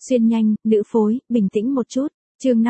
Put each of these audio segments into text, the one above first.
Xuyên nhanh, nữ phối, bình tĩnh một chút. Chương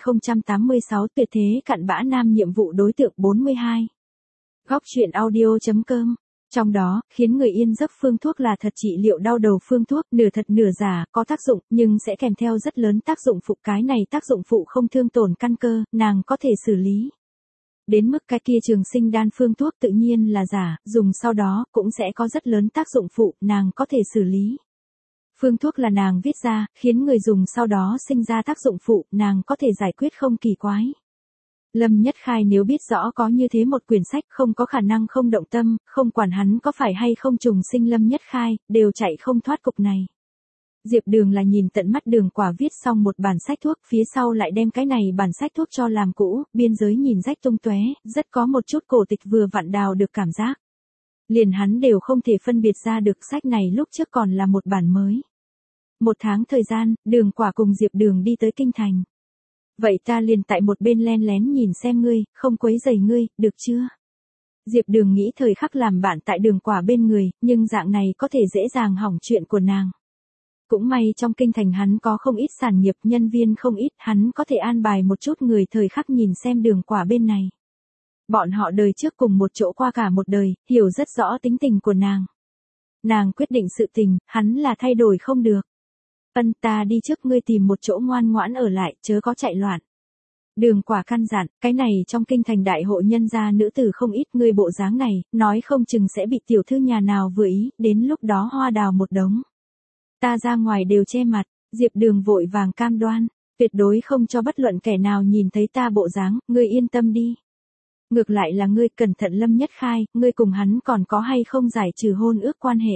5086 tuyệt thế cặn bã nam nhiệm vụ đối tượng 42. Góc truyện audio.com. Trong đó, khiến người yên giấc phương thuốc là thật trị liệu đau đầu phương thuốc, nửa thật nửa giả, có tác dụng, nhưng sẽ kèm theo rất lớn tác dụng phụ. Cái này tác dụng phụ không thương tổn căn cơ, nàng có thể xử lý. Đến mức cái kia trường sinh đan phương thuốc tự nhiên là giả, dùng sau đó, cũng sẽ có rất lớn tác dụng phụ, nàng có thể xử lý. Phương thuốc là nàng viết ra, khiến người dùng sau đó sinh ra tác dụng phụ, nàng có thể giải quyết không kỳ quái. Lâm Nhất Khai nếu biết rõ có như thế một quyển sách không có khả năng không động tâm, không quản hắn có phải hay không trùng sinh Lâm Nhất Khai, đều chạy không thoát cục này. Diệp Đường là nhìn tận mắt Đường Quả viết xong một bản sách thuốc, phía sau lại đem cái này bản sách thuốc cho làm cũ, biên giới nhìn rách tung tóe, rất có một chút cổ tịch vừa vặn đào được cảm giác. Liền hắn đều không thể phân biệt ra được sách này lúc trước còn là một bản mới. 1 tháng thời gian, Đường Quả cùng Diệp Đường đi tới kinh thành. Vậy ta liền tại một bên len lén nhìn xem ngươi, không quấy rầy ngươi, được chưa? Diệp Đường nghĩ thời khắc làm bạn tại Đường Quả bên người, nhưng dạng này có thể dễ dàng hỏng chuyện của nàng. Cũng may trong kinh thành hắn có không ít sản nghiệp, nhân viên không ít, hắn có thể an bài một chút người thời khắc nhìn xem Đường Quả bên này. Bọn họ đời trước cùng một chỗ qua cả một đời, hiểu rất rõ tính tình của nàng. Nàng quyết định sự tình, hắn là thay đổi không được. Ta đi trước, ngươi tìm một chỗ ngoan ngoãn ở lại, chớ có chạy loạn. Đường Quả căn dặn, cái này trong kinh thành đại hội nhân gia nữ tử không ít, ngươi bộ dáng này, nói không chừng sẽ bị tiểu thư nhà nào vừa ý, đến lúc đó hoa đào một đống. Ta ra ngoài đều che mặt, Diệp Đường vội vàng cam đoan, tuyệt đối không cho bất luận kẻ nào nhìn thấy ta bộ dáng, ngươi yên tâm đi. Ngược lại là ngươi cẩn thận Lâm Nhất Khai, ngươi cùng hắn còn có hay không giải trừ hôn ước quan hệ.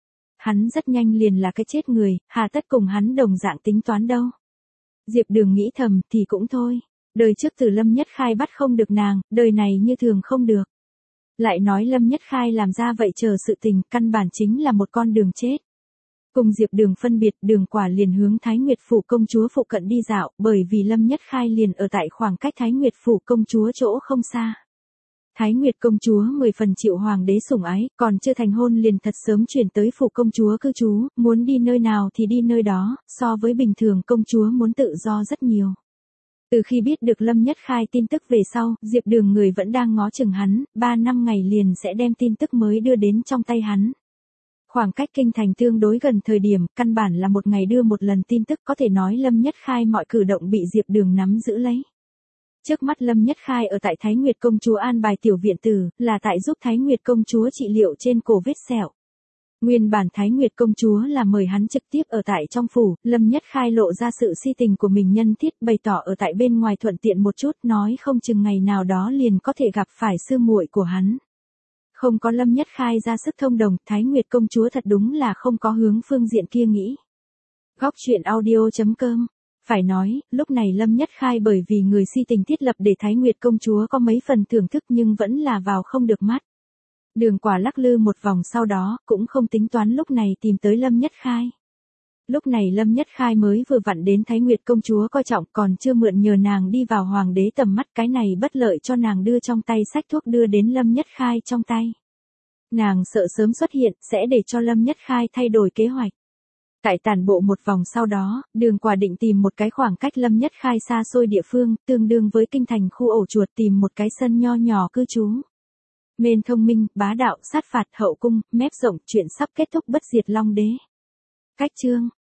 Hắn rất nhanh liền là cái chết người, hà tất cùng hắn đồng dạng tính toán đâu. Diệp Đường nghĩ thầm thì cũng thôi, đời trước từ Lâm Nhất Khai bắt không được nàng, đời này như thường không được. Lại nói Lâm Nhất Khai làm ra vậy chờ sự tình, căn bản chính là một con đường chết. Cùng Diệp Đường phân biệt, Đường Quả liền hướng Thái Nguyệt Phủ công chúa phụ cận đi dạo, bởi vì Lâm Nhất Khai liền ở tại khoảng cách Thái Nguyệt Phủ công chúa chỗ không xa. Thái Nguyệt công chúa 10 phần chịu hoàng đế sủng ái, còn chưa thành hôn liền thật sớm chuyển tới phủ công chúa cư trú, muốn đi nơi nào thì đi nơi đó, so với bình thường công chúa muốn tự do rất nhiều. Từ khi biết được Lâm Nhất Khai tin tức về sau, Diệp Đường người vẫn đang ngó chừng hắn, 3 năm ngày liền sẽ đem tin tức mới đưa đến trong tay hắn. Khoảng cách kinh thành tương đối gần thời điểm, căn bản là một ngày đưa một lần tin tức, có thể nói Lâm Nhất Khai mọi cử động bị Diệp Đường nắm giữ lấy. Trước mắt Lâm Nhất Khai ở tại Thái Nguyệt công chúa an bài tiểu viện tử, là tại giúp Thái Nguyệt công chúa trị liệu trên cổ vết sẹo. Nguyên bản Thái Nguyệt công chúa là mời hắn trực tiếp ở tại trong phủ, Lâm Nhất Khai lộ ra sự si tình của mình nhân thiết, bày tỏ ở tại bên ngoài thuận tiện một chút, nói không chừng ngày nào đó liền có thể gặp phải sư muội của hắn. Không có Lâm Nhất Khai ra sức thông đồng, Thái Nguyệt công chúa thật đúng là không có hướng phương diện kia nghĩ. Góc truyện audio.com. Phải nói, lúc này Lâm Nhất Khai bởi vì người si tình thiết lập để Thái Nguyệt công chúa có mấy phần thưởng thức nhưng vẫn là vào không được mắt. Đường Quả lắc lư một vòng sau đó, cũng không tính toán lúc này tìm tới Lâm Nhất Khai. Lúc này Lâm Nhất Khai mới vừa vặn đến Thái Nguyệt công chúa coi trọng, còn chưa mượn nhờ nàng đi vào hoàng đế tầm mắt, cái này bất lợi cho nàng đưa trong tay sách thuốc đưa đến Lâm Nhất Khai trong tay. Nàng sợ sớm xuất hiện, sẽ để cho Lâm Nhất Khai thay đổi kế hoạch. Tại tản bộ một vòng sau đó, Đường Quả định tìm một cái khoảng cách Lâm Nhất Khai xa xôi địa phương, tương đương với kinh thành khu ổ chuột, tìm một cái sân nho nhỏ cư trú. Mên thông minh, bá đạo, sát phạt, hậu cung, mép rộng, chuyện sắp kết thúc bất diệt long đế. Cách chương